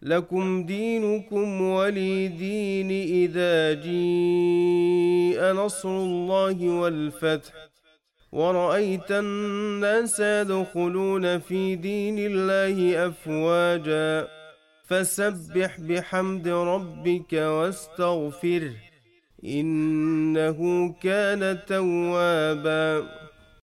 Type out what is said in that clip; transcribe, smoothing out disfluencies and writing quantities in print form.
لكم دينكم ولي دين. إذا جيء نصر الله والفتح ورأيت الناس يدخلون في دين الله أفواجا فسبح بحمد ربك واستغفره إنه كان توابا.